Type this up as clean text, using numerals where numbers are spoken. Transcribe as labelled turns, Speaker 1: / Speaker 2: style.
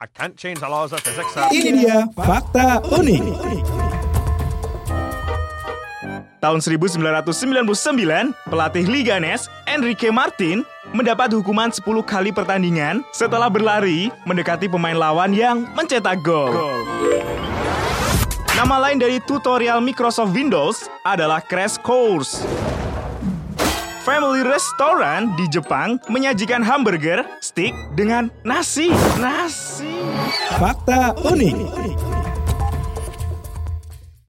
Speaker 1: I can't change the laws of physics.
Speaker 2: Ini dia fakta unik.
Speaker 3: Tahun 1999, pelatih Leganes, Enrique Martin, mendapat hukuman 10 kali pertandingan setelah berlari mendekati pemain lawan yang mencetak gol. Nama lain dari tutorial Microsoft Windows adalah Crash Course. Family Restaurant di Jepang menyajikan hamburger, steak dengan nasi.
Speaker 2: Fakta unik.